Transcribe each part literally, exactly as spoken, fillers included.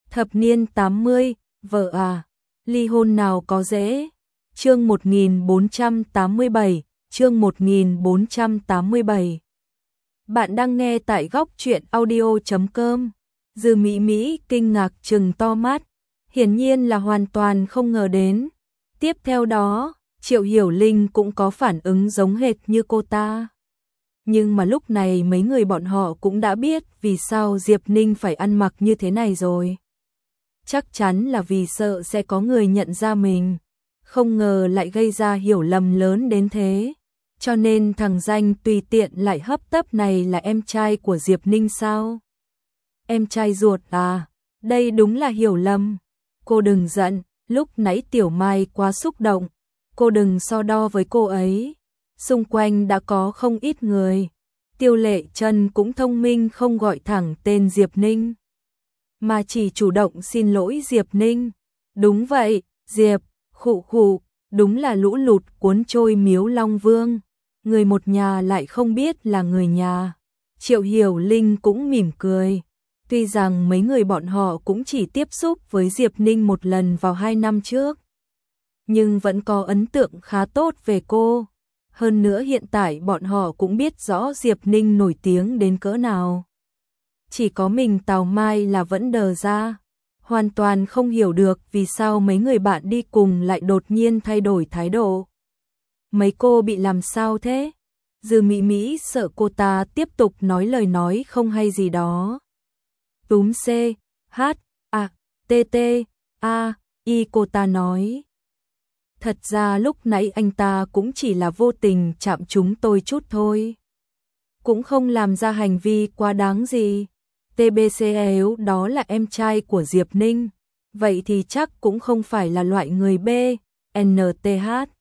Thập niên tám mươi, vợ à, ly hôn nào có dễ. Chương một nghìn bốn trăm tám mươi bảy, chương một nghìn bốn trăm tám mươi bảy. Bạn đang nghe tại góc truyện audio chấm com. Dư Mỹ Mỹ kinh ngạc trừng to mắt, hiển nhiên là hoàn toàn không ngờ đến. Tiếp theo đó, Triệu Hiểu Linh cũng có phản ứng giống hệt như cô ta. Nhưng mà lúc này mấy người bọn họ cũng đã biết vì sao Diệp Ninh phải ăn mặc như thế này rồi. Chắc chắn là vì sợ sẽ có người nhận ra mình, không ngờ lại gây ra hiểu lầm lớn đến thế. Cho nên thằng danh tùy tiện lại hấp tấp này là em trai của Diệp Ninh sao? Em trai ruột à? Đây đúng là hiểu lầm. Cô đừng giận, lúc nãy Tiểu Mai quá xúc động. Cô đừng so đo với cô ấy. Xung quanh đã có không ít người. Tiêu Lệ Trân cũng thông minh không gọi thẳng tên Diệp Ninh, mà chỉ chủ động xin lỗi Diệp Ninh. Đúng vậy, Diệp, khụ khụ, đúng là lũ lụt cuốn trôi Miếu Long Vương. Người một nhà lại không biết là người nhà. Triệu Hiểu Linh cũng mỉm cười. Tuy rằng mấy người bọn họ cũng chỉ tiếp xúc với Diệp Ninh một lần vào hai năm trước, nhưng vẫn có ấn tượng khá tốt về cô. Hơn nữa hiện tại bọn họ cũng biết rõ Diệp Ninh nổi tiếng đến cỡ nào. Chỉ có mình Tào Mai là vẫn đờ ra, hoàn toàn không hiểu được vì sao mấy người bạn đi cùng lại đột nhiên thay đổi thái độ. Mấy cô bị làm sao thế? Dư Mỹ Mỹ sợ cô ta tiếp tục nói lời nói không hay gì đó. Túm C, H, A, T, T, A, I cô ta nói. Thật ra lúc nãy anh ta cũng chỉ là vô tình chạm chúng tôi chút thôi. Cũng không làm ra hành vi quá đáng gì. tê bê xê nếu đó là em trai của Diệp Ninh, vậy thì chắc cũng không phải là loại người B, en tê hát.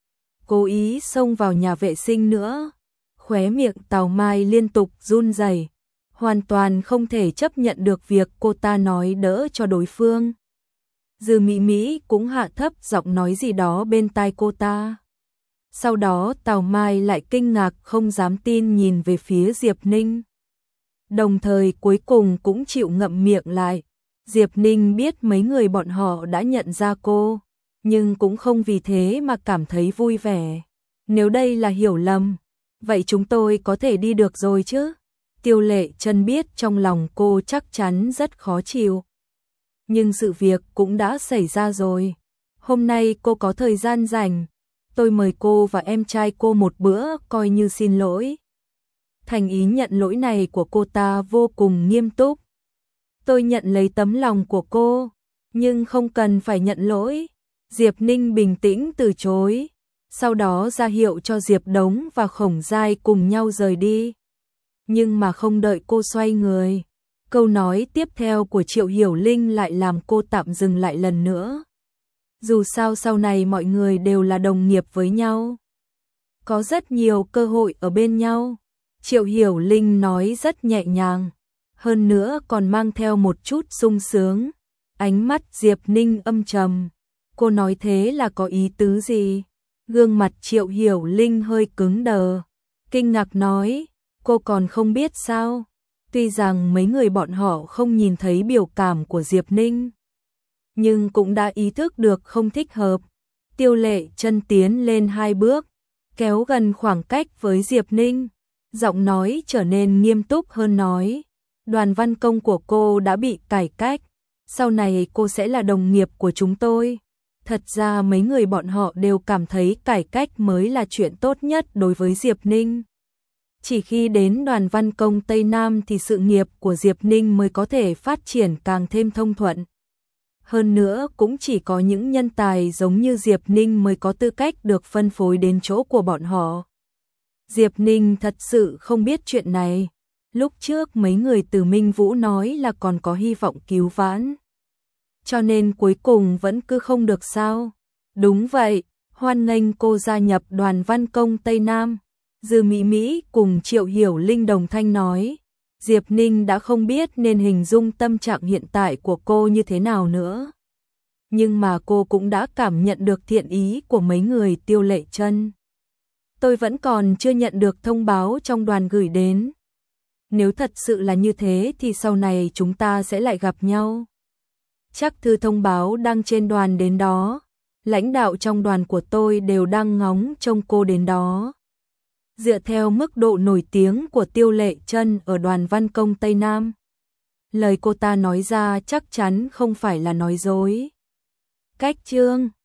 Cố ý xông vào nhà vệ sinh nữa. Khóe miệng Tào Mai liên tục run rẩy, hoàn toàn không thể chấp nhận được việc cô ta nói đỡ cho đối phương. Dư Mỹ Mỹ cũng hạ thấp giọng nói gì đó bên tai cô ta. Sau đó Tào Mai lại kinh ngạc không dám tin nhìn về phía Diệp Ninh. Đồng thời cuối cùng cũng chịu ngậm miệng lại. Diệp Ninh biết mấy người bọn họ đã nhận ra cô, nhưng cũng không vì thế mà cảm thấy vui vẻ. Nếu đây là hiểu lầm, vậy chúng tôi có thể đi được rồi chứ? Tiêu Lệ Trân biết trong lòng cô chắc chắn rất khó chịu. Nhưng sự việc cũng đã xảy ra rồi. Hôm nay cô có thời gian rảnh, tôi mời cô và em trai cô một bữa coi như xin lỗi. Thành ý nhận lỗi này của cô ta vô cùng nghiêm túc. Tôi nhận lấy tấm lòng của cô, nhưng không cần phải nhận lỗi. Diệp Ninh bình tĩnh từ chối, sau đó ra hiệu cho Diệp Đống và Khổng Giai cùng nhau rời đi. Nhưng mà không đợi cô xoay người, câu nói tiếp theo của Triệu Hiểu Linh lại làm cô tạm dừng lại lần nữa. Dù sao sau này mọi người đều là đồng nghiệp với nhau, có rất nhiều cơ hội ở bên nhau. Triệu Hiểu Linh nói rất nhẹ nhàng, hơn nữa còn mang theo một chút sung sướng. Ánh mắt Diệp Ninh âm trầm. Cô nói thế là có ý tứ gì? Gương mặt Triệu Hiểu Linh hơi cứng đờ, kinh ngạc nói, cô còn không biết sao? Tuy rằng mấy người bọn họ không nhìn thấy biểu cảm của Diệp Ninh, nhưng cũng đã ý thức được không thích hợp. Tiêu Lệ Trân tiến lên hai bước, kéo gần khoảng cách với Diệp Ninh, giọng nói trở nên nghiêm túc hơn nói, Đoàn văn công của cô đã bị cải cách, sau này cô sẽ là đồng nghiệp của chúng tôi. Thật ra mấy người bọn họ đều cảm thấy cải cách mới là chuyện tốt nhất đối với Diệp Ninh. Chỉ khi đến Đoàn văn công Tây Nam thì sự nghiệp của Diệp Ninh mới có thể phát triển càng thêm thông thuận. Hơn nữa cũng chỉ có những nhân tài giống như Diệp Ninh mới có tư cách được phân phối đến chỗ của bọn họ. Diệp Ninh thật sự không biết chuyện này. Lúc trước mấy người từ Minh Vũ nói là còn có hy vọng cứu vãn, cho nên cuối cùng vẫn cứ không được sao? Đúng vậy, hoan nghênh cô gia nhập Đoàn văn công Tây Nam. Dư Mỹ Mỹ cùng Triệu Hiểu Linh đồng thanh nói. Diệp Ninh đã không biết nên hình dung tâm trạng hiện tại của cô như thế nào nữa. Nhưng mà cô cũng đã cảm nhận được thiện ý của mấy người. Tiêu Lệ Trân, tôi vẫn còn chưa nhận được thông báo trong đoàn gửi đến. Nếu thật sự là như thế thì sau này chúng ta sẽ lại gặp nhau. chắc thư thông báo đăng trên đoàn đến đó. Lãnh đạo trong đoàn của tôi đều đang ngóng trông cô đến đó. Dựa theo mức độ nổi tiếng của Tiêu Lệ Chân ở đoàn văn công Tây Nam, lời cô ta nói ra chắc chắn không phải là nói dối. Cách chương